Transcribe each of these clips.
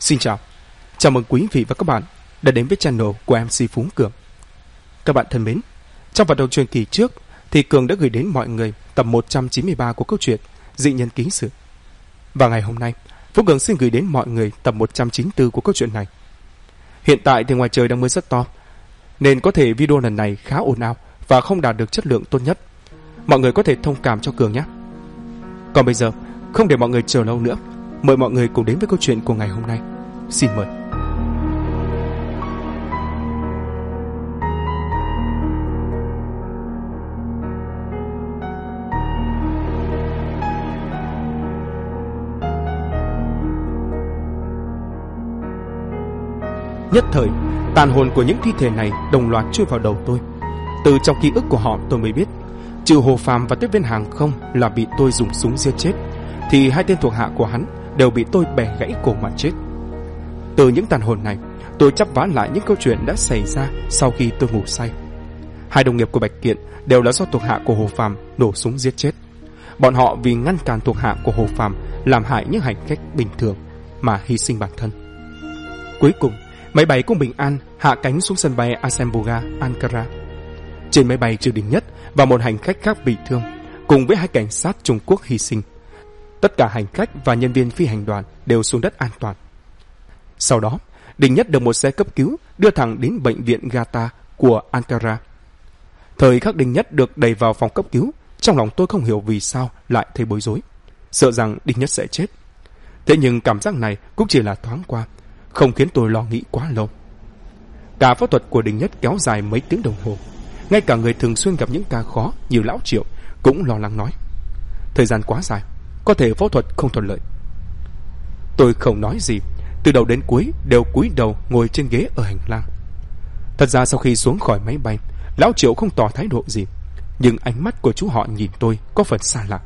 Xin chào, chào mừng quý vị và các bạn đã đến với channel của MC Phú Cường. Các bạn thân mến, trong phần đầu truyền kỳ trước thì Cường đã gửi đến mọi người tập 193 của câu chuyện Dị Nhân Ký Sự. Và ngày hôm nay, Phú Cường xin gửi đến mọi người tập 194 của câu chuyện này. Hiện tại thì ngoài trời đang mưa rất to, nên có thể video lần này khá ồn ào và không đạt được chất lượng tốt nhất. Mọi người có thể thông cảm cho Cường nhé. Còn bây giờ, không để mọi người chờ lâu nữa, mời mọi người cùng đến với câu chuyện của ngày hôm nay. Xin mời. Nhất thời, tàn hồn của những thi thể này đồng loạt chui vào đầu tôi. Từ trong ký ức của họ tôi mới biết, trừ Hồ Phàm và tiếp viên hàng không là bị tôi dùng súng giết chết, thì hai tên thuộc hạ của hắn đều bị tôi bẻ gãy cổ mà chết. Từ những tàn hồn này, tôi chắp vá lại những câu chuyện đã xảy ra sau khi tôi ngủ say. Hai đồng nghiệp của Bạch Kiện đều là do thuộc hạ của Hồ Phàm nổ súng giết chết. Bọn họ vì ngăn cản thuộc hạ của Hồ Phàm làm hại những hành khách bình thường mà hy sinh bản thân. Cuối cùng, máy bay cũng bình an hạ cánh xuống sân bay Asembuga, Ankara. Trên máy bay trừ Đình Nhất và một hành khách khác bị thương, cùng với hai cảnh sát Trung Quốc hy sinh. Tất cả hành khách và nhân viên phi hành đoàn đều xuống đất an toàn. Sau đó, Đình Nhất được một xe cấp cứu đưa thẳng đến bệnh viện Gata của Ankara. Thời khắc Đình Nhất được đẩy vào phòng cấp cứu, trong lòng tôi không hiểu vì sao lại thấy bối rối, sợ rằng Đình Nhất sẽ chết. Thế nhưng cảm giác này cũng chỉ là thoáng qua, không khiến tôi lo nghĩ quá lâu. Cả phẫu thuật của Đình Nhất kéo dài mấy tiếng đồng hồ. Ngay cả người thường xuyên gặp những ca khó như Lão Triệu cũng lo lắng nói, thời gian quá dài, có thể phẫu thuật không thuận lợi. Tôi không nói gì, từ đầu đến cuối đều cúi đầu ngồi trên ghế ở hành lang. Thật ra sau khi xuống khỏi máy bay, Lão Triệu không tỏ thái độ gì, nhưng ánh mắt của chú họ nhìn tôi có phần xa lạ.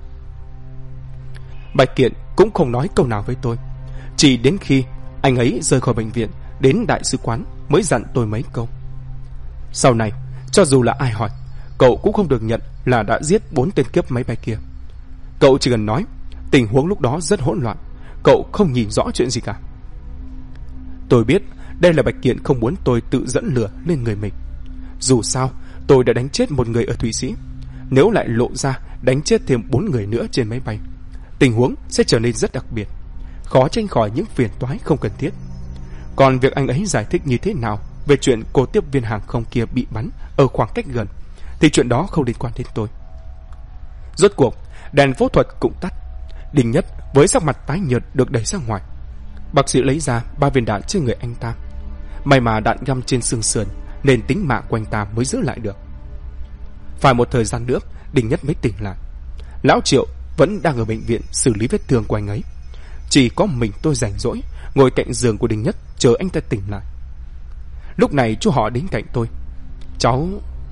Bạch Kiện cũng không nói câu nào với tôi, chỉ đến khi anh ấy rời khỏi bệnh viện đến đại sứ quán mới dặn tôi mấy câu. Sau này, cho dù là ai hỏi, cậu cũng không được nhận là đã giết 4 tên cướp máy bay kia. Cậu chỉ cần nói tình huống lúc đó rất hỗn loạn, cậu không nhìn rõ chuyện gì cả. Tôi biết đây là Bạch Kiện không muốn tôi tự dẫn lửa lên người mình. Dù sao, tôi đã đánh chết một người ở Thụy Sĩ, nếu lại lộ ra đánh chết thêm 4 người nữa trên máy bay, tình huống sẽ trở nên rất đặc biệt, khó tránh khỏi những phiền toái không cần thiết. Còn việc anh ấy giải thích như thế nào về chuyện cô tiếp viên hàng không kia bị bắn ở khoảng cách gần thì chuyện đó không liên quan đến tôi. Rốt cuộc, đèn phẫu thuật cũng tắt. Đình Nhất với sắc mặt tái nhợt được đẩy ra ngoài. Bác sĩ lấy ra 3 viên đạn trên người anh ta. May mà đạn găm trên xương sườn nên tính mạng của anh ta mới giữ lại được. Phải một thời gian nữa, Đình Nhất mới tỉnh lại. Lão Triệu vẫn đang ở bệnh viện xử lý vết thương của anh ấy. Chỉ có mình tôi rảnh rỗi ngồi cạnh giường của Đình Nhất chờ anh ta tỉnh lại. Lúc này chú họ đến cạnh tôi. Cháu...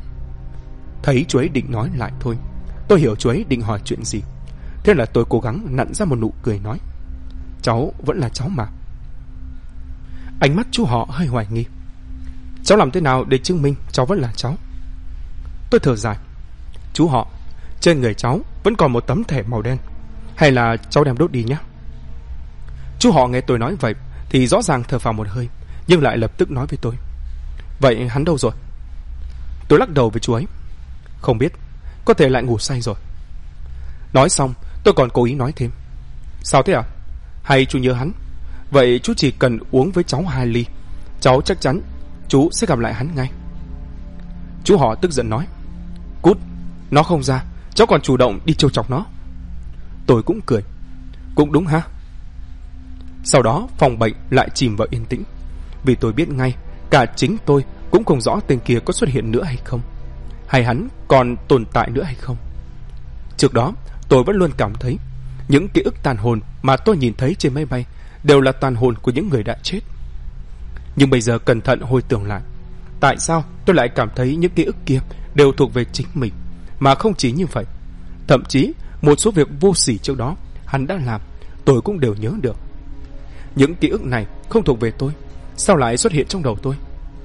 Thấy chú ấy định nói lại thôi, tôi hiểu chú ấy định hỏi chuyện gì, thế là tôi cố gắng nặn ra một nụ cười nói, cháu vẫn là cháu mà. Ánh mắt chú họ hơi hoài nghi. Cháu làm thế nào để chứng minh cháu vẫn là cháu? Tôi thở dài. Chú họ, trên người cháu vẫn còn một tấm thẻ màu đen, hay là cháu đem đốt đi nhé? Chú họ nghe tôi nói vậy thì rõ ràng thở phào một hơi, nhưng lại lập tức nói với tôi, vậy hắn đâu rồi? Tôi lắc đầu với chú ấy, không biết, có thể lại ngủ say rồi. Nói xong tôi còn cố ý nói thêm, sao thế ạ? Hay chú nhớ hắn? Vậy chú chỉ cần uống với cháu 2 ly, cháu chắc chắn chú sẽ gặp lại hắn ngay. Chú họ tức giận nói, cút, nó không ra, cháu còn chủ động đi trêu chọc nó. Tôi cũng cười, cũng đúng ha. Sau đó phòng bệnh lại chìm vào yên tĩnh, vì tôi biết ngay cả chính tôi cũng không rõ tên kia có xuất hiện nữa hay không, hay hắn còn tồn tại nữa hay không. Trước đó tôi vẫn luôn cảm thấy những ký ức tàn hồn mà tôi nhìn thấy trên máy bay đều là tàn hồn của những người đã chết. Nhưng bây giờ cẩn thận hồi tưởng lại, tại sao tôi lại cảm thấy những ký ức kia đều thuộc về chính mình? Mà không chỉ như vậy, thậm chí một số việc vô sỉ trước đó hắn đã làm, tôi cũng đều nhớ được. Những ký ức này không thuộc về tôi, sao lại xuất hiện trong đầu tôi?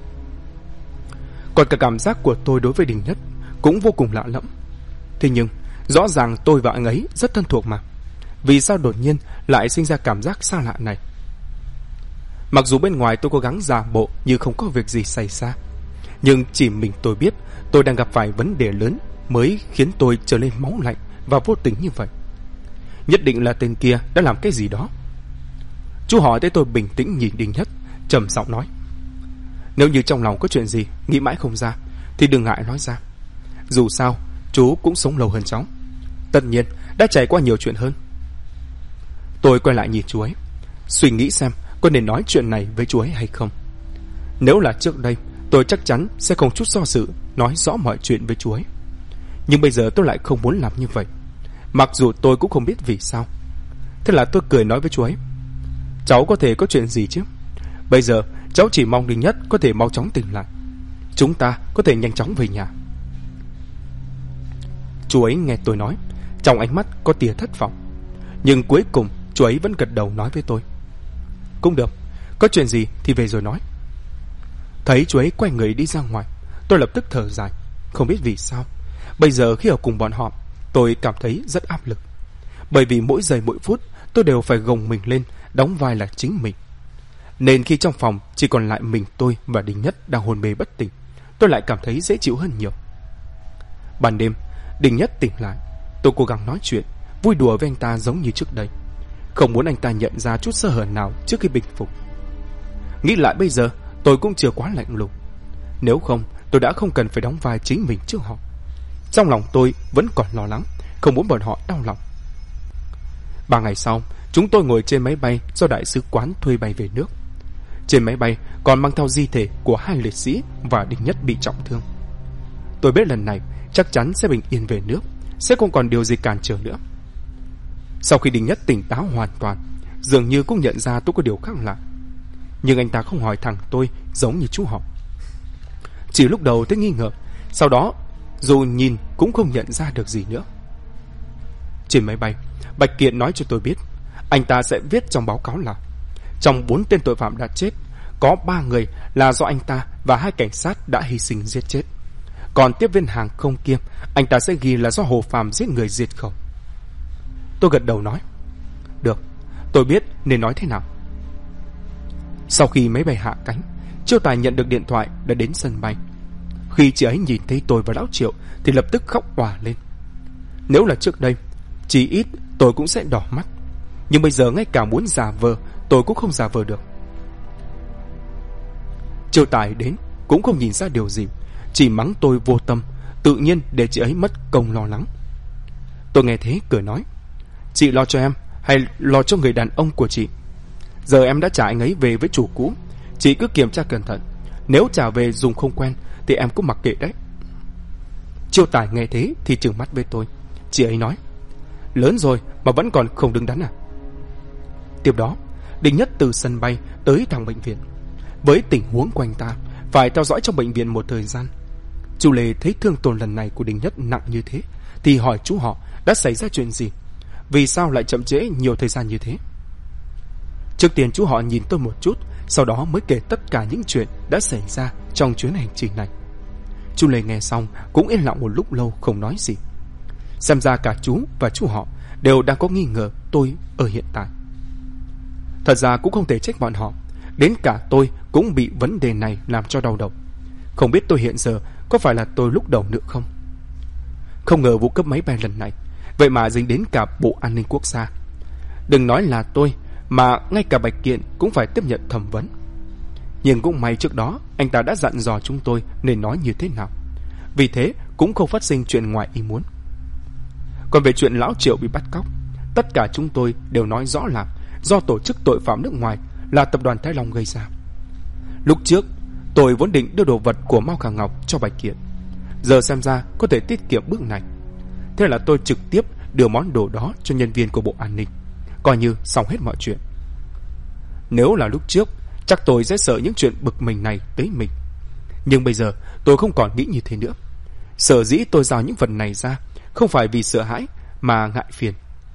Còn cả cảm giác của tôi đối với Đình Nhất cũng vô cùng lạ lẫm. Thế nhưng rõ ràng tôi và anh ấy rất thân thuộc mà, vì sao đột nhiên lại sinh ra cảm giác xa lạ này? Mặc dù bên ngoài tôi cố gắng giả bộ như không có việc gì xảy ra, nhưng chỉ mình tôi biết tôi đang gặp phải vấn đề lớn mới khiến tôi trở nên máu lạnh và vô tình như vậy. Nhất định là tên kia đã làm cái gì đó. Chú hỏi thấy tôi bình tĩnh nhìn Đinh Nhất, trầm giọng nói: nếu như trong lòng có chuyện gì nghĩ mãi không ra thì đừng ngại nói ra. Dù sao chú cũng sống lâu hơn cháu, tất nhiên đã trải qua nhiều chuyện hơn. Tôi quay lại nhìn chú ấy, suy nghĩ xem có nên nói chuyện này với chú ấy hay không. Nếu là trước đây, tôi chắc chắn sẽ không chút do dự nói rõ mọi chuyện với chú ấy. Nhưng bây giờ tôi lại không muốn làm như vậy, mặc dù tôi cũng không biết vì sao. Thế là tôi cười nói với chú ấy: cháu có thể có chuyện gì chứ? Bây giờ cháu chỉ mong Đinh Nhất có thể mau chóng tỉnh lại, chúng ta có thể nhanh chóng về nhà. Chú ấy nghe tôi nói, trong ánh mắt có tia thất vọng, nhưng cuối cùng chú ấy vẫn gật đầu nói với tôi: cũng được, có chuyện gì thì về rồi nói. Thấy chú ấy quay người đi ra ngoài, tôi lập tức thở dài. Không biết vì sao, bây giờ khi ở cùng bọn họ, tôi cảm thấy rất áp lực. Bởi vì mỗi giây mỗi phút tôi đều phải gồng mình lên, đóng vai là chính mình. Nên khi trong phòng chỉ còn lại mình tôi và Đinh Nhất đang hôn mê bất tỉnh, tôi lại cảm thấy dễ chịu hơn nhiều. Ban đêm, Đinh Nhất tỉnh lại, tôi cố gắng nói chuyện, vui đùa với anh ta giống như trước đây, không muốn anh ta nhận ra chút sơ hở nào trước khi bình phục. Nghĩ lại bây giờ, tôi cũng chưa quá lạnh lùng. Nếu không, tôi đã không cần phải đóng vai chính mình trước họ. Trong lòng tôi vẫn còn lo lắng, không muốn bọn họ đau lòng. 3 ngày sau, chúng tôi ngồi trên máy bay do đại sứ quán thuê bay về nước. Trên máy bay còn mang theo di thể của 2 liệt sĩ và Đinh Nhất bị trọng thương. Tôi biết lần này chắc chắn sẽ bình yên về nước, sẽ không còn điều gì cản trở nữa. Sau khi Đinh Nhất tỉnh táo hoàn toàn, dường như cũng nhận ra tôi có điều khác lạ. Nhưng anh ta không hỏi thẳng tôi giống như chú họ. Chỉ lúc đầu tôi nghi ngờ, sau đó dù nhìn cũng không nhận ra được gì nữa. Trên máy bay, Bạch Kiện nói cho tôi biết anh ta sẽ viết trong báo cáo là trong 4 tên tội phạm đã chết, có 3 người là do anh ta và 2 cảnh sát đã hy sinh giết chết. Còn tiếp viên hàng không kia, anh ta sẽ ghi là do Hồ Phàm giết người diệt khẩu. Tôi gật đầu nói: được, tôi biết nên nói thế nào. Sau khi máy bay hạ cánh, Chiêu Tài nhận được điện thoại đã đến sân bay. Khi chị ấy nhìn thấy tôi và Lão Triệu thì lập tức khóc òa lên. Nếu là trước đây, chỉ ít tôi cũng sẽ đỏ mắt, nhưng bây giờ ngay cả muốn giả vờ tôi cũng không giả vờ được. Chiêu Tài đến cũng không nhìn ra điều gì, chỉ mắng tôi vô tâm, tự nhiên để chị ấy mất công lo lắng. Tôi nghe thế cười nói: chị lo cho em hay lo cho người đàn ông của chị? Giờ em đã trả anh ấy về với chủ cũ, chị cứ kiểm tra cẩn thận, nếu trả về dùng không quen thì em cũng mặc kệ đấy. Chiêu Tài nghe thế thì trừng mắt với tôi. Chị ấy nói: lớn rồi mà vẫn còn không đứng đắn à? Tiếp đó, Đinh Nhất từ sân bay tới thẳng bệnh viện. Với tình huống của anh ta phải theo dõi trong bệnh viện một thời gian, chú Lê thấy thương tổn lần này của Đinh Nhất nặng như thế thì hỏi chú họ đã xảy ra chuyện gì, vì sao lại chậm trễ nhiều thời gian như thế. Trước tiên chú họ nhìn tôi một chút, sau đó mới kể tất cả những chuyện đã xảy ra trong chuyến hành trình này. Chú Lê nghe xong cũng yên lặng một lúc lâu không nói gì. Xem ra cả chú và chú họ đều đang có nghi ngờ tôi ở hiện tại. Thật ra cũng không thể trách bọn họ, đến cả tôi cũng bị vấn đề này làm cho đau đầu. Không biết tôi hiện giờ có phải là tôi lúc đầu nữa không? Không ngờ vụ cướp máy bay lần này vậy mà dính đến cả Bộ An ninh Quốc gia. Đừng nói là tôi, mà ngay cả Bạch Kiện cũng phải tiếp nhận thẩm vấn. Nhưng cũng may trước đó anh ta đã dặn dò chúng tôi nên nói như thế nào, vì thế cũng không phát sinh chuyện ngoài ý muốn. Còn về chuyện Lão Triệu bị bắt cóc, tất cả chúng tôi đều nói rõ là do tổ chức tội phạm nước ngoài là tập đoàn Thái Long gây ra. Lúc trước tôi vốn định đưa đồ vật của Mao Khả Ngọc cho Bạch Kiện, giờ xem ra có thể tiết kiệm bước này. Thế là tôi trực tiếp đưa món đồ đó cho nhân viên của Bộ An ninh, coi như xong hết mọi chuyện. Nếu là lúc trước, chắc tôi sẽ sợ những chuyện bực mình này tới mình. Nhưng bây giờ tôi không còn nghĩ như thế nữa. Sở dĩ tôi giao những vật này ra không phải vì sợ hãi mà ngại phiền.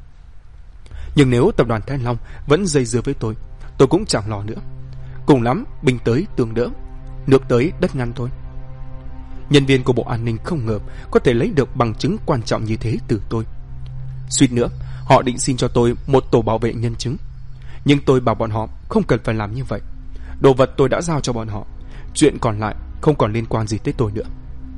Nhưng nếu tập đoàn Thái Long vẫn dây dưa với tôi cũng chẳng lo nữa. Cùng lắm binh tới tường đỡ, nước tới đất ngăn thôi. Nhân viên của Bộ An ninh không ngờ có thể lấy được bằng chứng quan trọng như thế từ tôi. Suýt nữa họ định xin cho tôi một tổ bảo vệ nhân chứng, nhưng tôi bảo bọn họ không cần phải làm như vậy, Đồ vật tôi đã giao cho bọn họ. Chuyện còn lại không còn liên quan gì tới tôi nữa.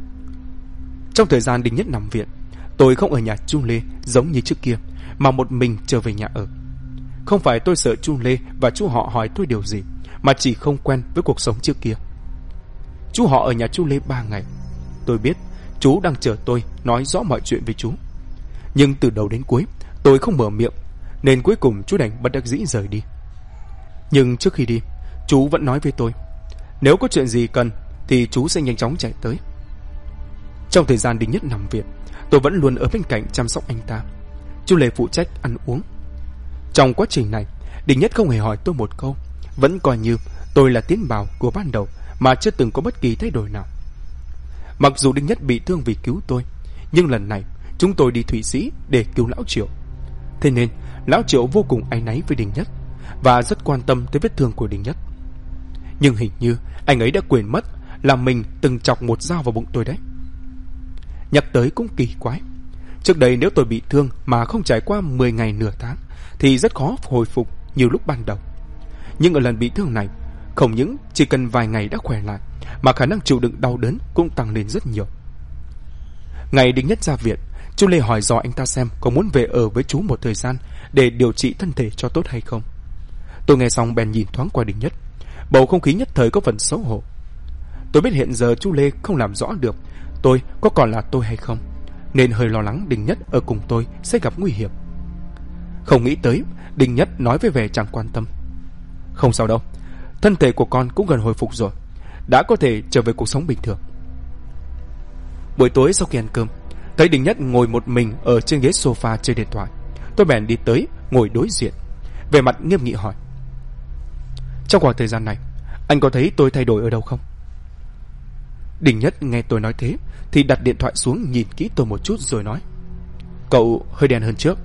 Trong thời gian Đinh Nhất nằm viện, tôi không ở nhà chú Lê giống như trước kia, mà một mình trở về nhà ở. Không phải tôi sợ chú Lê và chú họ hỏi tôi điều gì, mà chỉ không quen với cuộc sống trước kia. Chú họ ở nhà chú Lê 3 ngày. Tôi biết chú đang chờ tôi nói rõ mọi chuyện với chú. Nhưng từ đầu đến cuối tôi không mở miệng, nên cuối cùng chú đành bất đắc dĩ rời đi. Nhưng trước khi đi, chú vẫn nói với tôi, nếu có chuyện gì cần thì chú sẽ nhanh chóng chạy tới. Trong thời gian Đinh Nhất nằm viện, tôi vẫn luôn ở bên cạnh chăm sóc anh ta. Chú Lê phụ trách ăn uống. Trong quá trình này, Đinh Nhất không hề hỏi tôi một câu, vẫn coi như tôi là tiến bào của ban đầu mà chưa từng có bất kỳ thay đổi nào. Mặc dù Đinh Nhất bị thương vì cứu tôi, nhưng lần này chúng tôi đi Thụy Sĩ để cứu lão Triệu. Thế nên lão Triệu vô cùng áy náy với Đinh Nhất và rất quan tâm tới vết thương của Đinh Nhất. Nhưng hình như anh ấy đã quên mất là mình từng chọc một dao vào bụng tôi đấy. Nhắc tới cũng kỳ quái. Trước đây nếu tôi bị thương mà không trải qua 10 ngày nửa tháng thì rất khó hồi phục như lúc ban đầu. Nhưng ở lần bị thương này, không những chỉ cần vài ngày đã khỏe lại, mà khả năng chịu đựng đau đớn cũng tăng lên rất nhiều. Ngày Đinh Nhất ra viện, chú Lê hỏi dò anh ta xem có muốn về ở với chú một thời gian để điều trị thân thể cho tốt hay không. Tôi nghe xong bèn nhìn thoáng qua Đinh Nhất. Bầu không khí nhất thời có phần xấu hổ. Tôi biết hiện giờ chú Lê không làm rõ được tôi có còn là tôi hay không, nên hơi lo lắng Đinh Nhất ở cùng tôi sẽ gặp nguy hiểm. Không nghĩ tới Đinh Nhất nói với vẻ chẳng quan tâm, không sao đâu, thân thể của con cũng gần hồi phục rồi, đã có thể trở về cuộc sống bình thường. Buổi tối sau khi ăn cơm, thấy Đinh Nhất ngồi một mình ở trên ghế sofa chơi điện thoại. Tôi bèn đi tới ngồi đối diện, về mặt nghiêm nghị hỏi, trong khoảng thời gian này anh có thấy tôi thay đổi ở đâu không? Đinh Nhất nghe tôi nói thế thì đặt điện thoại xuống, nhìn kỹ tôi một chút rồi nói, cậu hơi đen hơn trước.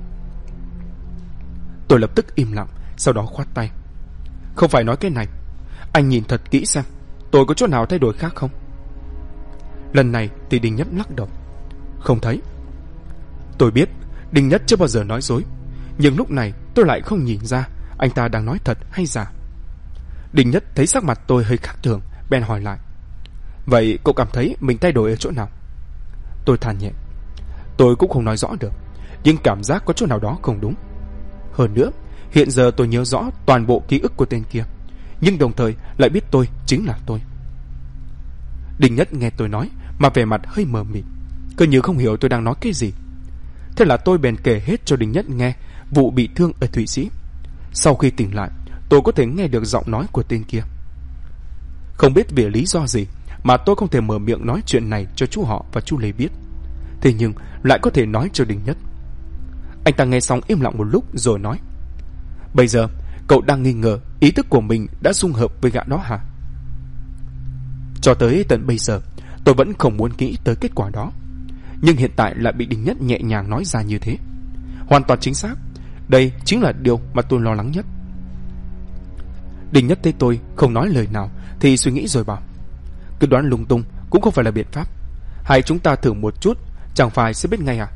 Tôi lập tức im lặng, sau đó khoát tay, không phải nói cái này, anh nhìn thật kỹ xem tôi có chỗ nào thay đổi khác không. Lần này thì Đinh Nhất lắc đầu, không thấy. Tôi biết Đinh Nhất chưa bao giờ nói dối, nhưng lúc này tôi lại không nhìn ra anh ta đang nói thật hay giả. Đinh Nhất thấy sắc mặt tôi hơi khác thường, bèn hỏi lại, vậy cậu cảm thấy mình thay đổi ở chỗ nào? Tôi than nhẹ, tôi cũng không nói rõ được, nhưng cảm giác có chỗ nào đó không đúng. Hơn nữa, hiện giờ tôi nhớ rõ toàn bộ ký ức của tên kia, nhưng đồng thời lại biết tôi chính là tôi. Đinh Nhất nghe tôi nói mà vẻ mặt hơi mờ mịt, cứ như không hiểu tôi đang nói cái gì. Thế là tôi bèn kể hết cho Đinh Nhất nghe vụ bị thương ở Thụy Sĩ. Sau khi tỉnh lại, tôi có thể nghe được giọng nói của tên kia. Không biết vì lý do gì mà tôi không thể mở miệng nói chuyện này cho chú họ và chú Lê biết, thế nhưng lại có thể nói cho Đinh Nhất. Anh ta nghe xong im lặng một lúc rồi nói, bây giờ cậu đang nghi ngờ ý thức của mình đã xung hợp với gã đó hả? Cho tới tận bây giờ tôi vẫn không muốn nghĩ tới kết quả đó, nhưng hiện tại lại bị Đinh Nhất nhẹ nhàng nói ra như thế. Hoàn toàn chính xác, đây chính là điều mà tôi lo lắng nhất. Đinh Nhất thấy tôi không nói lời nào thì suy nghĩ rồi bảo, cứ đoán lung tung cũng không phải là biện pháp, hay chúng ta thử một chút, chẳng phải sẽ biết ngay à?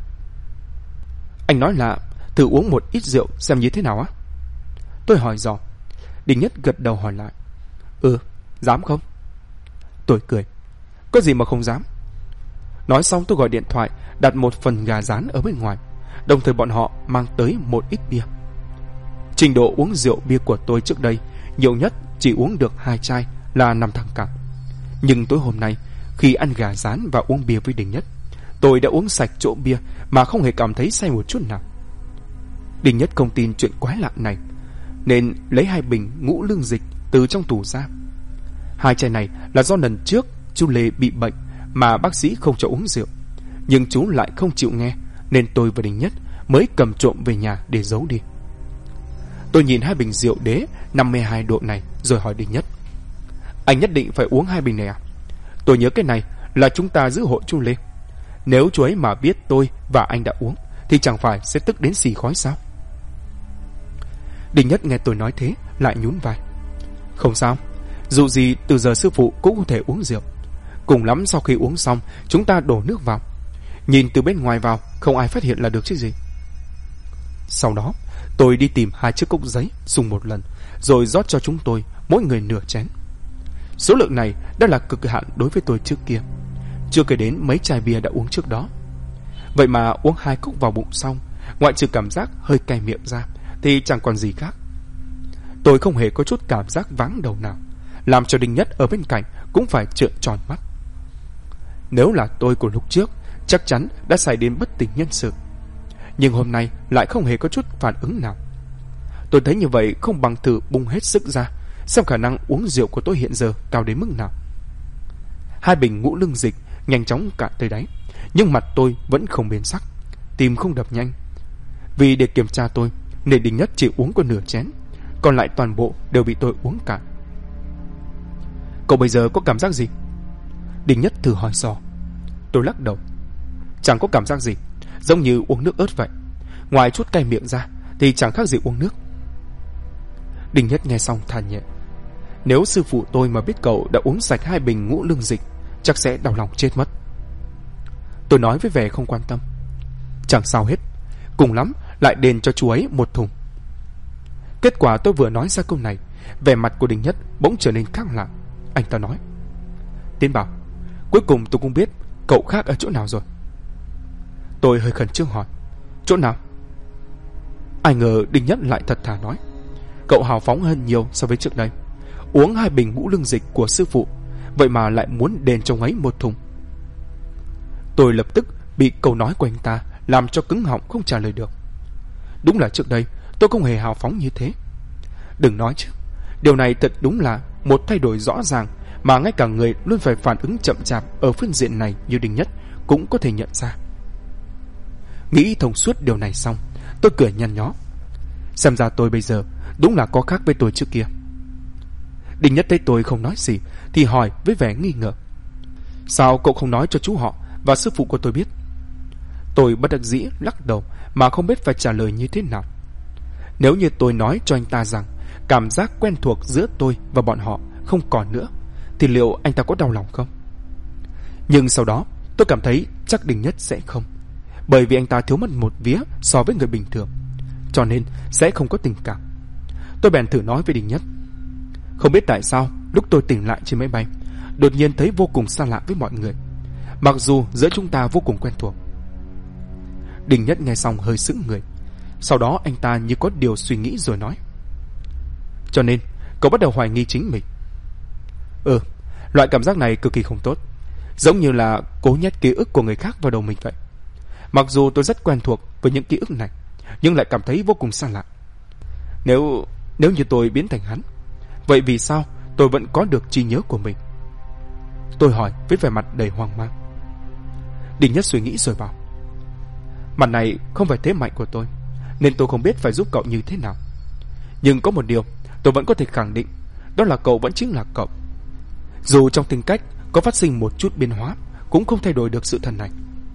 Anh nói là thử uống một ít rượu xem như thế nào á? Tôi hỏi dò. Đinh Nhất gật đầu hỏi lại, dám không? Tôi cười, có gì mà không dám. Nói xong tôi gọi điện thoại đặt một phần gà rán ở bên ngoài, đồng thời bọn họ mang tới một ít bia. Trình độ uống rượu bia của tôi trước đây nhiều nhất chỉ uống được 2 chai là 5 thằng cẳng. Nhưng tối hôm nay, khi ăn gà rán và uống bia với Đinh Nhất, tôi đã uống sạch chỗ bia mà không hề cảm thấy say một chút nào. Đinh Nhất không tin chuyện quái lạ này, nên lấy 2 bình ngũ lương dịch từ trong tủ ra. 2 chai này là do lần trước chú Lê bị bệnh mà bác sĩ không cho uống rượu, nhưng chú lại không chịu nghe, nên tôi và Đinh Nhất mới cầm trộm về nhà để giấu đi. Tôi nhìn 2 bình rượu đế 52 độ này rồi hỏi Đinh Nhất, anh nhất định phải uống 2 bình này à? Tôi nhớ cái này là chúng ta giữ hộ chú Lê, nếu chú ấy mà biết tôi và anh đã uống thì chẳng phải sẽ tức đến xì khói sao? Đinh Nhất nghe tôi nói thế lại nhún vai, không sao, dù gì từ giờ sư phụ cũng có thể uống rượu, cùng lắm sau khi uống xong chúng ta đổ nước vào, nhìn từ bên ngoài vào không ai phát hiện là được chứ gì. Sau đó tôi đi tìm 2 chiếc cốc giấy dùng một lần, rồi rót cho chúng tôi mỗi người nửa chén. Số lượng này đã là cực hạn đối với tôi trước kia, chưa kể đến mấy chai bia đã uống trước đó. Vậy mà uống 2 cốc vào bụng xong, ngoại trừ cảm giác hơi cay miệng ra thì chẳng còn gì khác. Tôi không hề có chút cảm giác váng đầu nào, làm cho Đinh Nhất ở bên cạnh cũng phải trợn tròn mắt. Nếu là tôi của lúc trước, chắc chắn đã say đến bất tỉnh nhân sự, nhưng hôm nay lại không hề có chút phản ứng nào. Tôi thấy như vậy không bằng thử bung hết sức ra, xem khả năng uống rượu của tôi hiện giờ cao đến mức nào. 2 bình ngũ lương dịch nhanh chóng cạn tới đáy, nhưng mặt tôi vẫn không biến sắc, tim không đập nhanh. Vì để kiểm tra tôi nên Đinh Nhất chỉ uống có nửa chén, còn lại toàn bộ đều bị tôi uống cạn. Cậu bây giờ có cảm giác gì? Đinh Nhất thử hỏi dò. Tôi lắc đầu. Chẳng có cảm giác gì, giống như uống nước ớt vậy. Ngoài chút cay miệng ra thì chẳng khác gì uống nước. Đinh Nhất nghe xong than nhẹ. Nếu sư phụ tôi mà biết cậu đã uống sạch 2 bình ngũ lương dịch, chắc sẽ đau lòng chết mất. Tôi nói với vẻ không quan tâm. Chẳng sao hết, cùng lắm lại đền cho chú ấy 1 thùng. Kết quả tôi vừa nói ra câu này, vẻ mặt của Đinh Nhất bỗng trở nên khác lạ. Anh ta nói: Tiến Bảo, cuối cùng tôi cũng biết cậu khác ở chỗ nào rồi. Tôi hơi khẩn trương hỏi: Chỗ nào? Ai ngờ Đinh Nhất lại thật thà nói: Cậu hào phóng hơn nhiều so với trước đây. Uống 2 bình ngũ lương dịch của sư phụ, vậy mà lại muốn đền cho ấy 1 thùng. Tôi lập tức bị câu nói của anh ta làm cho cứng họng không trả lời được. Đúng là trước đây tôi không hề hào phóng như thế. Đừng nói chứ, điều này thật đúng là một thay đổi rõ ràng mà ngay cả người luôn phải phản ứng chậm chạp ở phương diện này như Đinh Nhất cũng có thể nhận ra. Nghĩ thông suốt điều này xong, tôi cười nhăn nhó. Xem ra tôi bây giờ đúng là có khác với tôi trước kia. Đinh Nhất thấy tôi không nói gì thì hỏi với vẻ nghi ngờ: Sao cậu không nói cho chú họ và sư phụ của tôi biết? Tôi bất đắc dĩ lắc đầu mà không biết phải trả lời như thế nào. Nếu như tôi nói cho anh ta rằng cảm giác quen thuộc giữa tôi và bọn họ không còn nữa, thì liệu anh ta có đau lòng không? Nhưng sau đó tôi cảm thấy chắc Đinh Nhất sẽ không, bởi vì anh ta thiếu mất một vía so với người bình thường, cho nên sẽ không có tình cảm. Tôi bèn thử nói với Đinh Nhất: Không biết tại sao lúc tôi tỉnh lại trên máy bay, đột nhiên thấy vô cùng xa lạ với mọi người, mặc dù giữa chúng ta vô cùng quen thuộc. Đinh Nhất nghe xong hơi sững người. Sau đó anh ta như có điều suy nghĩ rồi nói: Cho nên cậu bắt đầu hoài nghi chính mình. Loại cảm giác này cực kỳ không tốt, giống như là cố nhét ký ức của người khác vào đầu mình vậy. Mặc dù tôi rất quen thuộc với những ký ức này, nhưng lại cảm thấy vô cùng xa lạ. Nếu như tôi biến thành hắn, vậy vì sao tôi vẫn có được trí nhớ của mình? Tôi hỏi với vẻ mặt đầy hoang mang. Đinh Nhất suy nghĩ rồi bảo: Mặt này không phải thế mạnh của tôi, nên tôi không biết phải giúp cậu như thế nào. Nhưng có một điều tôi vẫn có thể khẳng định, đó là cậu vẫn chính là cậu. Dù trong tính cách có phát sinh một chút biến hóa, cũng không thay đổi được sự thật này.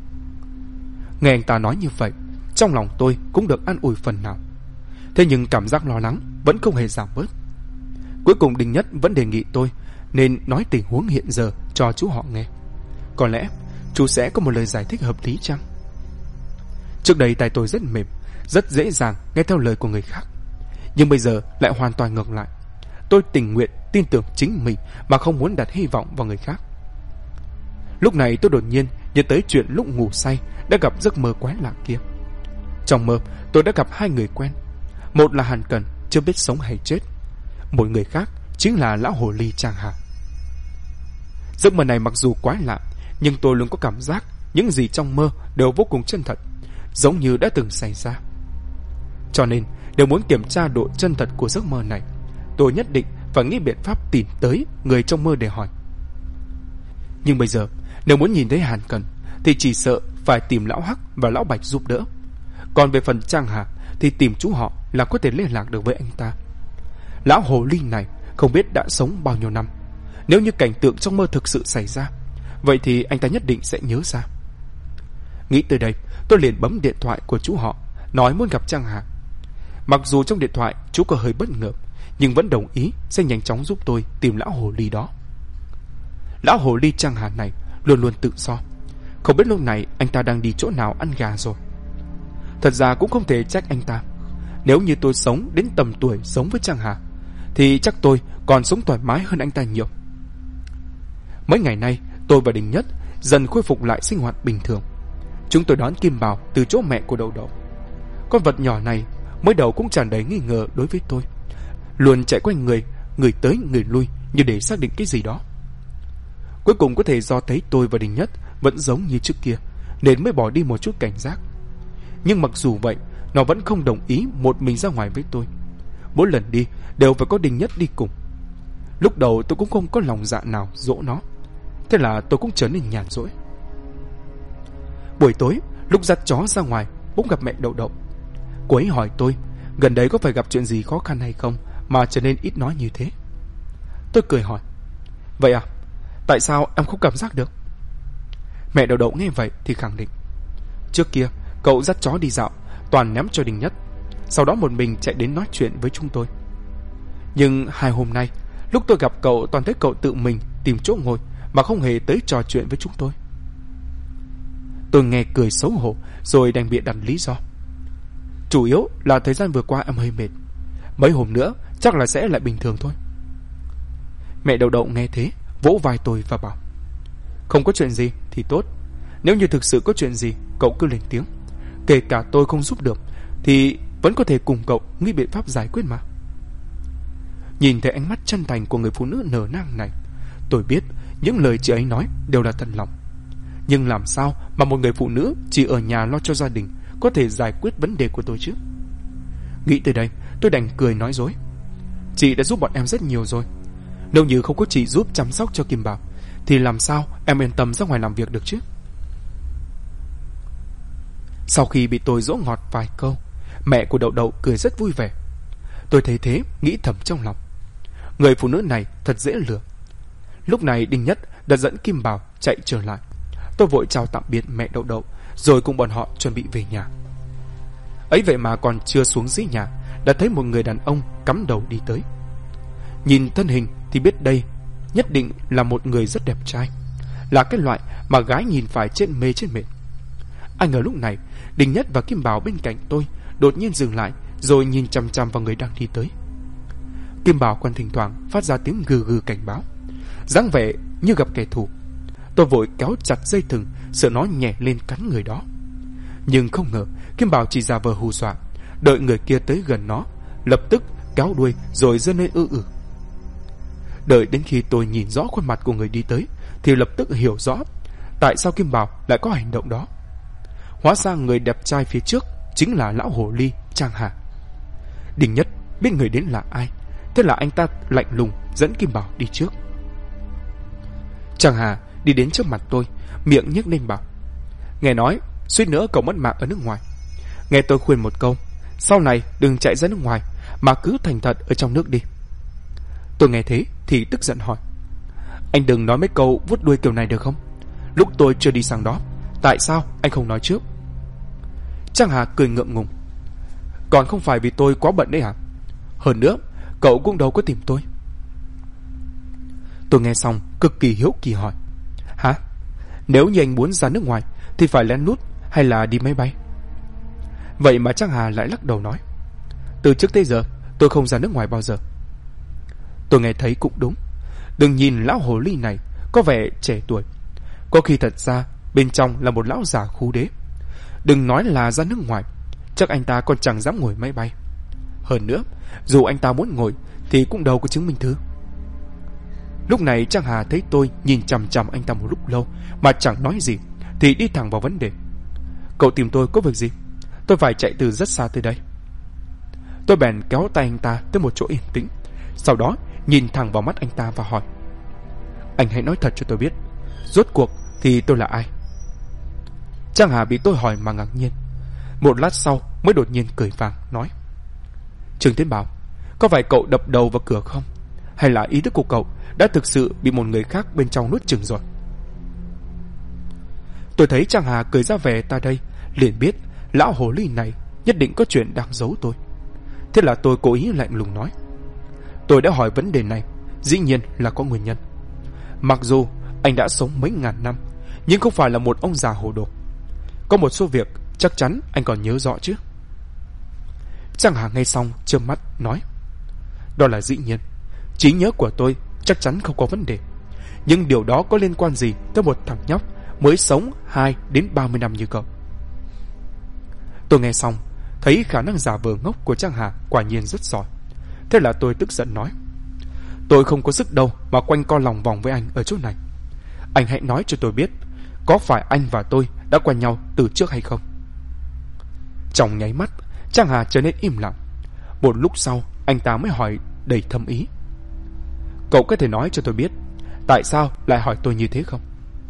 Nghe anh ta nói như vậy, trong lòng tôi cũng được an ủi phần nào. Thế nhưng cảm giác lo lắng vẫn không hề giảm bớt. Cuối cùng Đinh Nhất vẫn đề nghị tôi nên nói tình huống hiện giờ cho chú họ nghe. Có lẽ chú sẽ có một lời giải thích hợp lý chăng? Trước đây tay tôi rất mềm, rất dễ dàng nghe theo lời của người khác, nhưng bây giờ lại hoàn toàn ngược lại. Tôi tình nguyện tin tưởng chính mình mà không muốn đặt hy vọng vào người khác. Lúc này tôi đột nhiên nhớ tới chuyện lúc ngủ say đã gặp giấc mơ quái lạ kia. Trong mơ tôi đã gặp 2 người quen. Một là Hàn Cần, chưa biết sống hay chết. Một người khác chính là lão hồ ly Trang Hà. Giấc mơ này mặc dù quái lạ, nhưng tôi luôn có cảm giác những gì trong mơ đều vô cùng chân thật, giống như đã từng xảy ra. Cho nên nếu muốn kiểm tra độ chân thật của giấc mơ này, tôi nhất định phải nghĩ biện pháp tìm tới người trong mơ để hỏi. Nhưng bây giờ nếu muốn nhìn thấy Hàn Cần thì chỉ sợ phải tìm lão Hắc và lão Bạch giúp đỡ. Còn về phần Trang Hà thì tìm chú họ là có thể liên lạc được với anh ta. Lão hồ ly này không biết đã sống bao nhiêu năm. Nếu như cảnh tượng trong mơ thực sự xảy ra, vậy thì anh ta nhất định sẽ nhớ ra. Nghĩ tới đây, tôi liền bấm điện thoại của chú họ, nói muốn gặp Trang Hà. Mặc dù trong điện thoại chú có hơi bất ngờ, nhưng vẫn đồng ý sẽ nhanh chóng giúp tôi tìm lão hồ ly đó. Lão hồ ly Trang Hà này luôn luôn tự do, không biết lúc này anh ta đang đi chỗ nào ăn gà rồi. Thật ra cũng không thể trách anh ta. Nếu như tôi sống đến tầm tuổi sống với Trang Hà, thì chắc tôi còn sống thoải mái hơn anh ta nhiều. Mấy ngày nay, tôi và Đình Nhất dần khôi phục lại sinh hoạt bình thường. Chúng tôi đón Kim Bảo từ chỗ mẹ của Đậu Đậu. Con vật nhỏ này mới đầu cũng tràn đầy nghi ngờ đối với tôi, luôn chạy quanh người tới người lui như để xác định cái gì đó. Cuối cùng có thể do thấy tôi và Đình Nhất vẫn giống như trước kia nên mới bỏ đi một chút cảnh giác. Nhưng mặc dù vậy, nó vẫn không đồng ý một mình ra ngoài với tôi. Mỗi lần đi đều phải có Đình Nhất đi cùng. Lúc đầu tôi cũng không có lòng dạ nào dỗ nó, thế là tôi cũng trở nên nhàn rỗi. Buổi tối lúc dắt chó ra ngoài bỗng gặp mẹ Đậu Đậu. Cô ấy hỏi tôi gần đấy có phải gặp chuyện gì khó khăn hay không mà trở nên ít nói như thế. Tôi cười hỏi, vậy à, tại sao em không cảm giác được? Mẹ Đậu Đậu nghe vậy thì khẳng định, trước kia cậu dắt chó đi dạo toàn ném cho Đình Nhất, sau đó một mình chạy đến nói chuyện với chúng tôi. Nhưng 2 hôm nay lúc tôi gặp cậu toàn thấy cậu tự mình tìm chỗ ngồi mà không hề tới trò chuyện với chúng tôi. Tôi nghe cười xấu hổ rồi đành bịa đặt lý do, chủ yếu là thời gian vừa qua em hơi mệt, mấy hôm nữa chắc là sẽ lại bình thường thôi. Mẹ Đậu Đậu nghe thế vỗ vai tôi và bảo, không có chuyện gì thì tốt, nếu như thực sự có chuyện gì cậu cứ lên tiếng, kể cả tôi không giúp được thì vẫn có thể cùng cậu nghĩ biện pháp giải quyết mà. Nhìn thấy ánh mắt chân thành của người phụ nữ nở nang này, tôi biết những lời chị ấy nói đều là thật lòng. Nhưng làm sao mà một người phụ nữ chỉ ở nhà lo cho gia đình có thể giải quyết vấn đề của tôi chứ? Nghĩ tới đây, tôi đành cười nói dối, chị đã giúp bọn em rất nhiều rồi. Nếu như không có chị giúp chăm sóc cho Kim Bảo thì làm sao em yên tâm ra ngoài làm việc được chứ? Sau khi bị tôi dỗ ngọt vài câu, mẹ của Đậu Đậu cười rất vui vẻ. Tôi thấy thế nghĩ thầm trong lòng, người phụ nữ này thật dễ lừa. Lúc này Đình Nhất đã dẫn Kim Bảo chạy trở lại. Tôi vội chào tạm biệt mẹ Đậu Đậu rồi cùng bọn họ chuẩn bị về nhà. Ấy vậy mà còn chưa xuống dưới nhà đã thấy một người đàn ông cắm đầu đi tới. Nhìn thân hình thì biết đây nhất định là một người rất đẹp trai, là cái loại mà gái nhìn phải chết mê chết mệt. Ai ngờ lúc này Đình Nhất và Kim Bảo bên cạnh tôi đột nhiên dừng lại rồi nhìn chằm chằm vào người đang đi tới. Kim Bảo còn thỉnh thoảng phát ra tiếng gừ gừ cảnh báo, dáng vẻ như gặp kẻ thù. Tôi vội kéo chặt dây thừng sợ nó nhảy lên cắn người đó. Nhưng không ngờ Kim Bảo chỉ giả vờ hù dọa, đợi người kia tới gần nó, lập tức kéo đuôi rồi giơ lên ư. Đợi đến khi tôi nhìn rõ khuôn mặt của người đi tới thì lập tức hiểu rõ tại sao Kim Bảo lại có hành động đó. Hóa ra người đẹp trai phía trước chính là lão hồ ly Trang Hà. Đình Nhất biết người đến là ai, thế là anh ta lạnh lùng dẫn Kim Bảo đi trước. Trang Hà đi đến trước mặt tôi, miệng nhếch lên bảo, nghe nói suýt nữa cậu mất mạng ở nước ngoài. Nghe tôi khuyên một câu, sau này đừng chạy ra nước ngoài mà cứ thành thật ở trong nước đi. Tôi nghe thế thì tức giận hỏi, anh đừng nói mấy câu vuốt đuôi kiểu này được không? Lúc tôi chưa đi sang đó, tại sao anh không nói trước? Trang Hà cười ngượng ngùng, còn không phải vì tôi quá bận đấy hả? Hơn nữa cậu cũng đâu có tìm tôi. Tôi nghe xong cực kỳ hiếu kỳ hỏi, hả? Nếu như anh muốn ra nước ngoài thì phải lén lút hay là đi máy bay? Vậy mà Trang Hà lại lắc đầu nói, từ trước tới giờ tôi không ra nước ngoài bao giờ. Tôi nghe thấy cũng đúng. Đừng nhìn lão hồ ly này có vẻ trẻ tuổi, có khi thật ra bên trong là một lão già khú đế. Đừng nói là ra nước ngoài, chắc anh ta còn chẳng dám ngồi máy bay. Hơn nữa, dù anh ta muốn ngồi thì cũng đâu có chứng minh thư. Lúc này Trang Hà thấy tôi nhìn chằm chằm anh ta một lúc lâu mà chẳng nói gì thì đi thẳng vào vấn đề, cậu tìm tôi có việc gì? Tôi phải chạy từ rất xa tới đây. Tôi bèn kéo tay anh ta tới một chỗ yên tĩnh, sau đó nhìn thẳng vào mắt anh ta và hỏi, anh hãy nói thật cho tôi biết, rốt cuộc thì tôi là ai? Trang Hà bị tôi hỏi mà ngạc nhiên. Một lát sau mới đột nhiên cười vàng nói, Trương Tiến Bảo, có phải cậu đập đầu vào cửa không? Hay là ý thức của cậu đã thực sự bị một người khác bên trong nuốt chửng rồi? Tôi thấy Trang Hà cười ra vẻ ta đây, liền biết lão hồ ly này nhất định có chuyện đang giấu tôi. Thế là tôi cố ý lạnh lùng nói, tôi đã hỏi vấn đề này dĩ nhiên là có nguyên nhân. Mặc dù anh đã sống mấy ngàn năm, nhưng không phải là một ông già hồ đồ. Có một số việc chắc chắn anh còn nhớ rõ chứ? Trang Hà nghe xong trợn mắt nói, đó là dĩ nhiên. Trí nhớ của tôi chắc chắn không có vấn đề, nhưng điều đó có liên quan gì tới một thằng nhóc mới sống 2 đến 30 năm như cậu? Tôi nghe xong, thấy khả năng giả vờ ngốc của Trang Hà quả nhiên rất giỏi. Thế là tôi tức giận nói: tôi không có sức đâu mà quanh co lòng vòng với anh ở chỗ này. Anh hãy nói cho tôi biết, có phải anh và tôi đã quen nhau từ trước hay không? Trong nháy mắt, Trang Hà trở nên im lặng. Một lúc sau, anh ta mới hỏi đầy thâm ý: cậu có thể nói cho tôi biết tại sao lại hỏi tôi như thế không?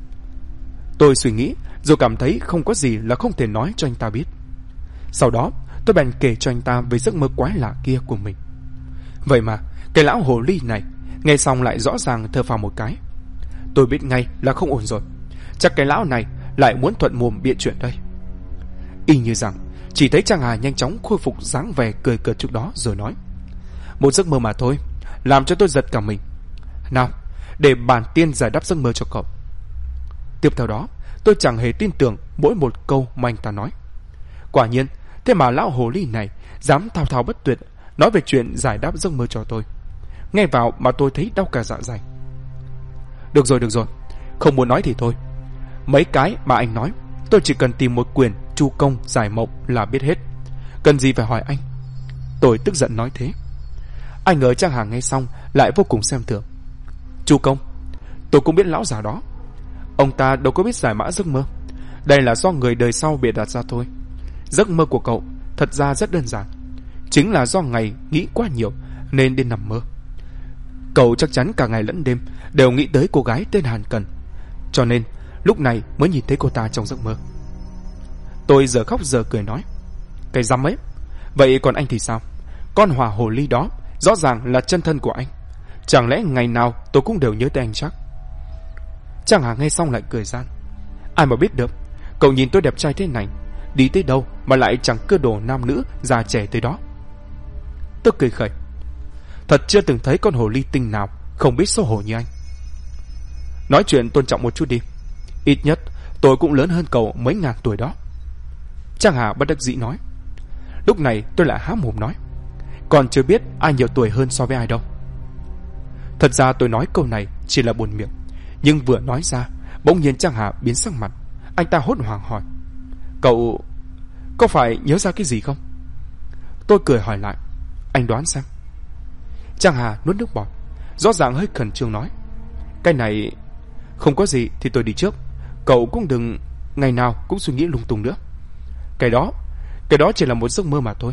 Tôi suy nghĩ rồi cảm thấy không có gì là không thể nói cho anh ta biết. Sau đó tôi bèn kể cho anh ta về giấc mơ quái lạ kia của mình. Vậy mà cái lão hồ ly này nghe xong lại rõ ràng thở phào một cái. Tôi biết ngay là không ổn rồi. Chắc cái lão này lại muốn thuận mồm biện chuyện đây. Y như rằng chỉ thấy Trang Hà nhanh chóng khôi phục dáng vẻ cười cợt trước đó rồi nói: một giấc mơ mà thôi, làm cho tôi giật cả mình. Nào, để bản tiên giải đáp giấc mơ cho cậu. Tiếp theo đó, tôi chẳng hề tin tưởng mỗi một câu mà anh ta nói. Quả nhiên, thế mà lão hồ ly này dám thao thao bất tuyệt nói về chuyện giải đáp giấc mơ cho tôi. Nghe vào mà tôi thấy đau cả dạ dày. Được rồi, không muốn nói thì thôi. Mấy cái mà anh nói, tôi chỉ cần tìm một quyển Chu Công giải mộng là biết hết. Cần gì phải hỏi anh? Tôi tức giận nói thế. Ai ngờ Trang Hà nghe xong lại vô cùng xem thường. Chu Công? Tôi cũng biết lão già đó. Ông ta đâu có biết giải mã giấc mơ. Đây là do người đời sau bịa đặt ra thôi. Giấc mơ của cậu thật ra rất đơn giản. Chính là do ngày nghĩ quá nhiều nên đến nằm mơ. Cậu chắc chắn cả ngày lẫn đêm đều nghĩ tới cô gái tên Hàn Cần, cho nên lúc này mới nhìn thấy cô ta trong giấc mơ. Tôi giờ khóc giờ cười nói: cái rắm ấy. Vậy còn anh thì sao? Con hỏa hồ ly đó rõ ràng là chân thân của anh. Chẳng lẽ ngày nào tôi cũng đều nhớ tới anh chắc? Trang Hà nghe xong lại cười gian: ai mà biết được, cậu nhìn tôi đẹp trai thế này, đi tới đâu mà lại chẳng cưa đồ nam nữ già trẻ tới đó. Tôi cười khẩy: thật chưa từng thấy con hồ ly tinh nào không biết xấu hổ như anh. Nói chuyện tôn trọng một chút đi. Ít nhất tôi cũng lớn hơn cậu mấy ngàn tuổi đó. Trang Hà bất đắc dĩ nói. Lúc này tôi lại há mồm nói: còn chưa biết ai nhiều tuổi hơn so với ai đâu. Thật ra tôi nói câu này chỉ là buồn miệng, nhưng vừa nói ra, bỗng nhiên Trang Hà biến sắc mặt. Anh ta hốt hoảng hỏi: cậu có phải nhớ ra cái gì không? Tôi cười hỏi lại: anh đoán xem. Trang Hà nuốt nước bọt, rõ ràng hơi khẩn trương nói: cái này không có gì thì tôi đi trước. Cậu cũng đừng ngày nào cũng suy nghĩ lung tung nữa. Cái đó chỉ là một giấc mơ mà thôi.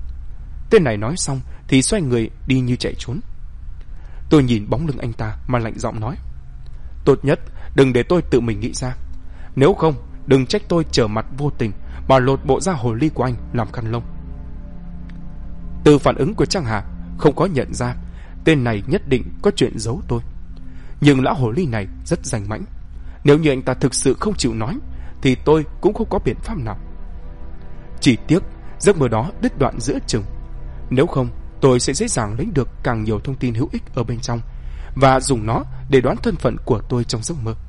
Tên này nói xong thì xoay người đi như chạy trốn. Tôi nhìn bóng lưng anh ta mà lạnh giọng nói: tốt nhất đừng để tôi tự mình nghĩ ra. Nếu không, đừng trách tôi trở mặt vô tình mà lột bộ da hồ ly của anh làm khăn lông. Từ phản ứng của Trang Hà không có nhận ra tên này nhất định có chuyện giấu tôi. Nhưng lão hồ ly này rất danh mãnh. Nếu như anh ta thực sự không chịu nói thì tôi cũng không có biện pháp nào. Chỉ tiếc giấc mơ đó đứt đoạn giữa chừng. Nếu không, tôi sẽ dễ dàng lấy được càng nhiều thông tin hữu ích ở bên trong và dùng nó để đoán thân phận của tôi trong giấc mơ.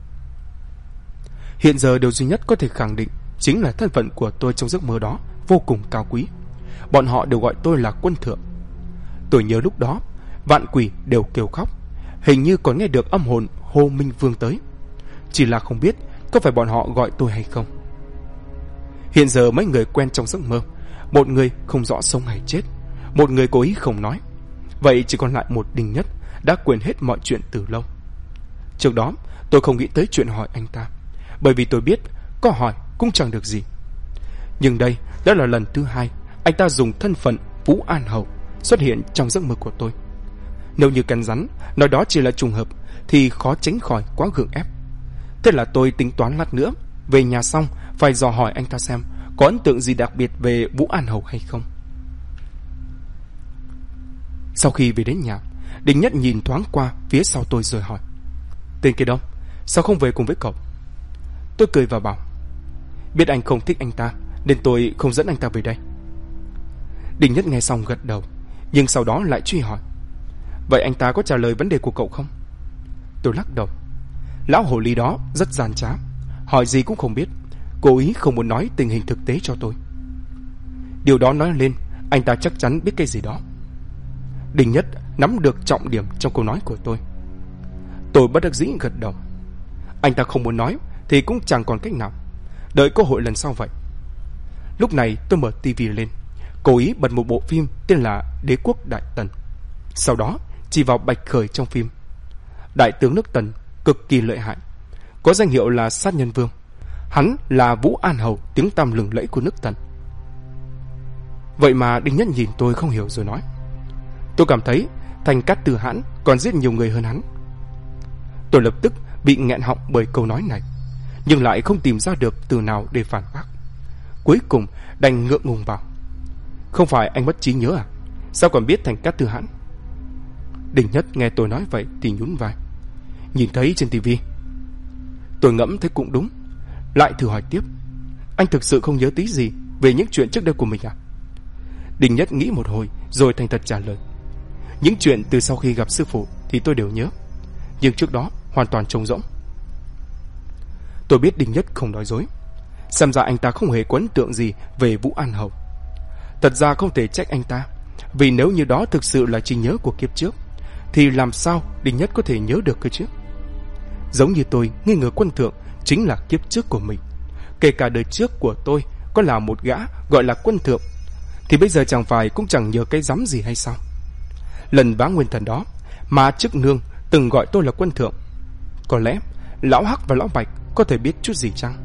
Hiện giờ điều duy nhất có thể khẳng định chính là thân phận của tôi trong giấc mơ đó vô cùng cao quý. Bọn họ đều gọi tôi là quân thượng. Tôi nhớ lúc đó vạn quỷ đều kêu khóc, hình như còn nghe được âm hồn Hồ Minh Vương tới. Chỉ là không biết có phải bọn họ gọi tôi hay không. Hiện giờ mấy người quen trong giấc mơ, một người không rõ sống hay chết, một người cố ý không nói. Vậy chỉ còn lại một Đinh Nhất đã quên hết mọi chuyện từ lâu. Trước đó tôi không nghĩ tới chuyện hỏi anh ta, bởi vì tôi biết có hỏi cũng chẳng được gì. Nhưng đây đã là lần thứ hai anh ta dùng thân phận Vũ An Hầu xuất hiện trong giấc mơ của tôi. Nếu như cắn rắn nói đó chỉ là trùng hợp thì khó tránh khỏi quá gượng ép. Thế là tôi tính toán lát nữa về nhà xong phải dò hỏi anh ta xem có ấn tượng gì đặc biệt về Vũ An Hầu hay không. Sau khi về đến nhà, Đinh Nhất nhìn thoáng qua phía sau tôi rồi hỏi: tên kia đâu? Sao không về cùng với cậu? Tôi cười và bảo: biết anh không thích anh ta nên tôi không dẫn anh ta về đây. Đinh Nhất nghe xong gật đầu, nhưng sau đó lại truy hỏi: vậy anh ta có trả lời vấn đề của cậu không? Tôi lắc đầu. Lão hồ ly đó rất gian trá, hỏi gì cũng không biết, cố ý không muốn nói tình hình thực tế cho tôi. Điều đó nói lên anh ta chắc chắn biết cái gì đó. Đinh Nhất nắm được trọng điểm trong câu nói của tôi. Tôi bất đắc dĩ gật đầu. Anh ta không muốn nói thì cũng chẳng còn cách nào, đợi cơ hội lần sau vậy. Lúc này tôi mở tivi lên, cố ý bật một bộ phim tên là Đế quốc Đại Tần. Sau đó chỉ vào Bạch Khởi trong phim. Đại tướng nước Tần cực kỳ lợi hại, có danh hiệu là sát nhân vương. Hắn là Vũ An Hầu, tiếng tăm lừng lẫy của nước Tần. Vậy mà Đinh Nhất nhìn tôi không hiểu rồi nói: tôi cảm thấy Thành Cát Tư Hãn còn giết nhiều người hơn hắn. Tôi lập tức bị nghẹn họng bởi câu nói này, nhưng lại không tìm ra được từ nào để phản bác. Cuối cùng đành ngượng ngùng bảo: không phải anh mất trí nhớ à? Sao còn biết Thành Cát Tư Hãn? Đinh Nhất nghe tôi nói vậy thì nhún vai: nhìn thấy trên tivi. Tôi ngẫm thấy cũng đúng, lại thử hỏi tiếp: anh thực sự không nhớ tí gì về những chuyện trước đây của mình à? Đinh Nhất nghĩ một hồi rồi thành thật trả lời: những chuyện từ sau khi gặp sư phụ thì tôi đều nhớ, nhưng trước đó hoàn toàn trống rỗng. Tôi biết Đinh Nhất không nói dối, xem ra anh ta không hề có ấn tượng gì về Vũ An Hầu. Thật ra không thể trách anh ta, vì nếu như đó thực sự là trí nhớ của kiếp trước thì làm sao Đinh Nhất có thể nhớ được cơ chứ? Giống như tôi nghi ngờ quân thượng chính là kiếp trước của mình, kể cả đời trước của tôi có là một gã gọi là quân thượng, thì bây giờ chẳng phải cũng chẳng nhớ cái rắm gì hay sao? Lần Bá Nguyên Thần đó mà chức nương từng gọi tôi là quân thượng, có lẽ lão Hắc và lão Bạch có thể biết chút gì chăng?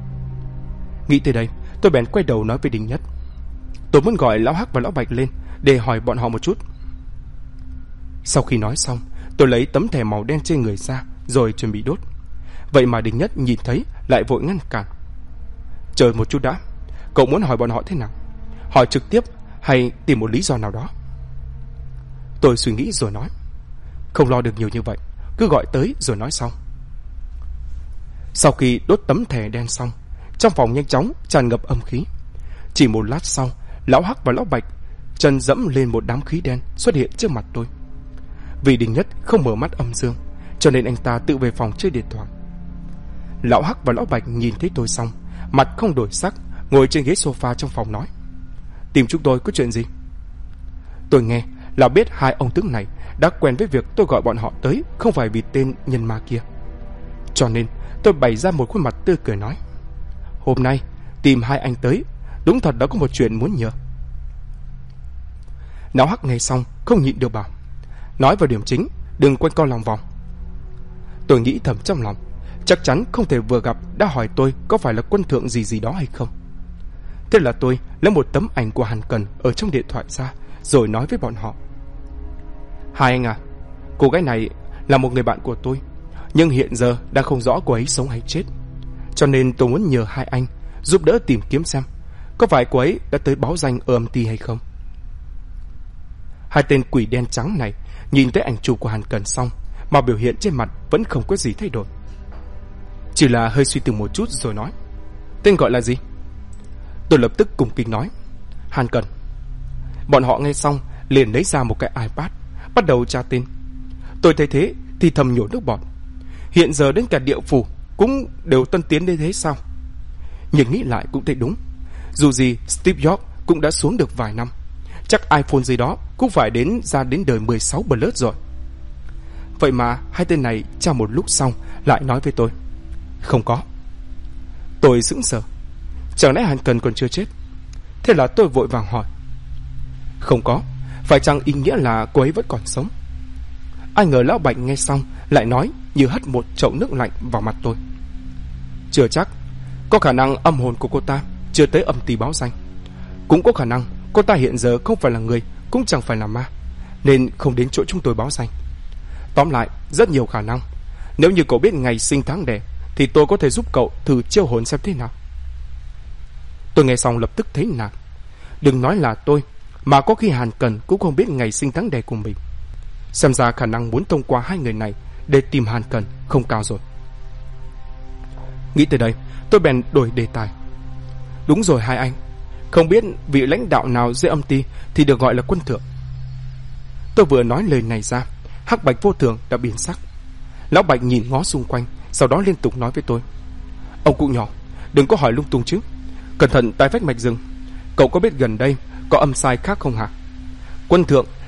Nghĩ tới đây, tôi bèn quay đầu nói với Đinh Nhất: tôi muốn gọi lão Hắc và lão Bạch lên để hỏi bọn họ một chút. Sau khi nói xong, tôi lấy tấm thẻ màu đen trên người ra rồi chuẩn bị đốt. Vậy mà Đinh Nhất nhìn thấy lại vội ngăn cản: chờ một chút đã, cậu muốn hỏi bọn họ thế nào? Hỏi trực tiếp hay tìm một lý do nào đó? Tôi suy nghĩ rồi nói: không lo được nhiều như vậy, cứ gọi tới rồi nói sau. Sau khi đốt tấm thẻ đen xong, trong phòng nhanh chóng tràn ngập âm khí. Chỉ một lát sau, lão Hắc và lão Bạch chân dẫm lên một đám khí đen xuất hiện trước mặt tôi. Vì Đinh Nhất không mở mắt âm dương, cho nên anh ta tự về phòng chơi điện thoại. Lão Hắc và lão Bạch nhìn thấy tôi xong, mặt không đổi sắc, ngồi trên ghế sofa trong phòng nói: tìm chúng tôi có chuyện gì? Tôi nghe là biết hai ông tướng này đã quen với việc tôi gọi bọn họ tới không phải vì tên nhân ma kia, cho nên tôi bày ra một khuôn mặt tươi cười nói: hôm nay tìm hai anh tới, đúng thật đã có một chuyện muốn nhờ. Lão Hắc nghe xong không nhịn được bảo: nói vào điểm chính, đừng quanh co lòng vòng. Tôi nghĩ thầm trong lòng, chắc chắn không thể vừa gặp đã hỏi tôi có phải là quân thượng gì gì đó hay không. Thế là tôi lấy một tấm ảnh của Hàn Cần ở trong điện thoại ra, rồi nói với bọn họ: hai anh à, cô gái này là một người bạn của tôi, nhưng hiện giờ đang không rõ cô ấy sống hay chết, cho nên tôi muốn nhờ hai anh giúp đỡ tìm kiếm xem có phải cô ấy đã tới báo danh ở âm ty hay không. Hai tên quỷ đen trắng này nhìn thấy ảnh chụp của Hàn Cần xong mà biểu hiện trên mặt vẫn không có gì thay đổi, chỉ là hơi suy tư một chút rồi nói: tên gọi là gì? Tôi lập tức cùng kính nói: Hàn Cần. Bọn họ nghe xong liền lấy ra một cái iPad, bắt đầu tra tên. Tôi thấy thế thì thầm nhổ nước bọt. Hiện giờ đến cả địa phủ cũng đều tân tiến đến thế sao? Nhưng nghĩ lại cũng thấy đúng, dù gì Steve Jobs cũng đã xuống được vài năm, chắc iPhone gì đó cũng phải ra đến đời 16 Plus rồi. Vậy mà hai tên này tra một lúc xong lại nói với tôi: không có. Tôi sững sờ, chẳng lẽ Hàn Cần còn chưa chết? Thế là tôi vội vàng hỏi: không có, phải chăng ý nghĩa là cô ấy vẫn còn sống? Ai ngờ lão Bạch nghe xong lại nói như hất một chậu nước lạnh vào mặt tôi: chưa chắc, có khả năng âm hồn của cô ta chưa tới âm ty báo danh, cũng có khả năng cô ta hiện giờ không phải là người, cũng chẳng phải là ma, nên không đến chỗ chúng tôi báo danh. Tóm lại, rất nhiều khả năng. Nếu như cậu biết ngày sinh tháng đẻ thì tôi có thể giúp cậu thử chiêu hồn xem thế nào. Tôi nghe xong lập tức thấy nản. Đừng nói là tôi, mà có khi Hàn Cần cũng không biết ngày sinh tháng đẻ của mình. Xem ra khả năng muốn thông qua hai người này để tìm Hàn Cần không cao rồi. Nghĩ tới đây, tôi bèn đổi đề tài: đúng rồi hai anh, không biết vị lãnh đạo nào dưới âm ty thì được gọi là quân thượng? Tôi vừa nói lời này ra, Hắc Bạch Vô Thường đã biến sắc. Lão Bạch nhìn ngó xung quanh, sau đó liên tục nói với tôi: ông cụ nhỏ, đừng có hỏi lung tung chứ, cẩn thận tai vách mạch rừng. Cậu có biết gần đây có âm sai khác không hả? Quân thượng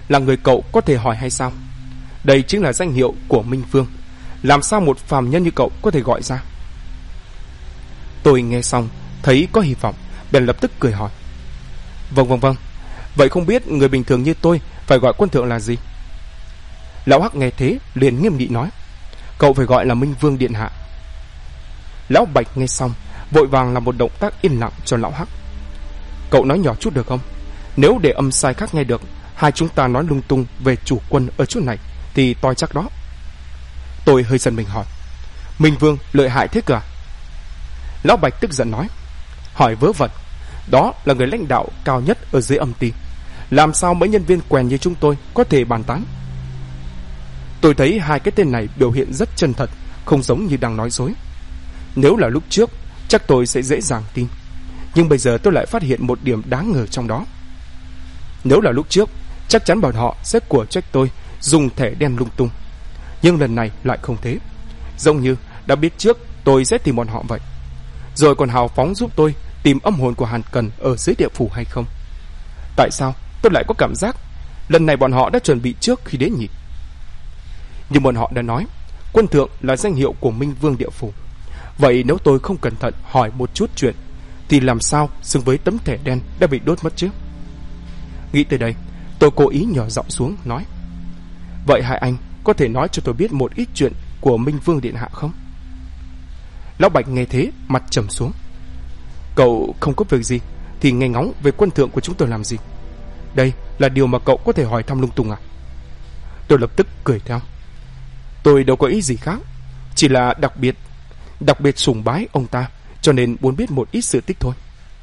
là người cậu có thể hỏi hay sao? Đây chính là danh hiệu của Minh Vương. Làm sao một phàm nhân như cậu có thể gọi ra? Tôi nghe xong thấy có hy vọng, bèn lập tức cười hỏi. Vâng. Vậy không biết người bình thường như tôi phải gọi quân thượng là gì? Lão Hắc nghe thế liền nghiêm nghị nói. Cậu phải gọi là Minh Vương điện hạ. Lão Bạch nghe xong vội vàng làm một động tác yên lặng cho Lão Hắc. Cậu nói nhỏ chút được không? Nếu để âm sai khác nghe được, hai chúng ta nói lung tung về chủ quân ở chỗ này thì toi chắc đó. Tôi hơi giận mình hỏi. Minh Vương lợi hại thế cả? Lão Bạch tức giận nói. Hỏi vớ vẩn. Đó là người lãnh đạo cao nhất ở dưới âm ty. Làm sao mấy nhân viên quèn như chúng tôi có thể bàn tán? Tôi thấy hai cái tên này biểu hiện rất chân thật, không giống như đang nói dối. Nếu là lúc trước, chắc tôi sẽ dễ dàng tin. Nhưng bây giờ tôi lại phát hiện một điểm đáng ngờ trong đó. Nếu là lúc trước, chắc chắn bọn họ sẽ của trách tôi dùng thẻ đen lung tung. Nhưng lần này lại không thế. Giống như đã biết trước tôi sẽ tìm bọn họ vậy. Rồi còn hào phóng giúp tôi tìm âm hồn của Hàn Cần ở dưới địa phủ hay không? Tại sao tôi lại có cảm giác lần này bọn họ đã chuẩn bị trước khi đến nhỉ? Nhưng bọn họ đã nói quân thượng là danh hiệu của Minh Vương địa phủ. Vậy nếu tôi không cẩn thận hỏi một chút chuyện thì làm sao xứng với tấm thẻ đen đã bị đốt mất chứ? Nghĩ tới đây, tôi cố ý nhỏ giọng xuống nói. Vậy hai anh có thể nói cho tôi biết một ít chuyện của Minh Vương điện hạ không? Lão Bạch nghe thế mặt trầm xuống. Cậu không có việc gì thì nghe ngóng về quân thượng của chúng tôi làm gì? Đây là điều mà cậu có thể hỏi thăm lung tung à? Tôi lập tức cười theo. Tôi đâu có ý gì khác, chỉ là đặc biệt sùng bái ông ta, cho nên muốn biết một ít sự tích thôi.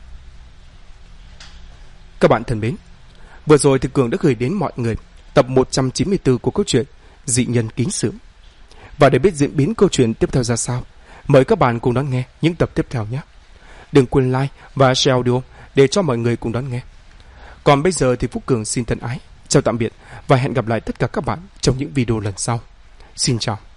Các bạn thân mến, vừa rồi thì Cường đã gửi đến mọi người tập 194 của câu chuyện Dị Nhân Kính Sự. Và để biết diễn biến câu chuyện tiếp theo ra sao, mời các bạn cùng đón nghe những tập tiếp theo nhé. Đừng quên like và share audio để cho mọi người cùng đón nghe. Còn bây giờ thì Phúc Cường xin thân ái chào tạm biệt và hẹn gặp lại tất cả các bạn trong những video lần sau. Xin chào.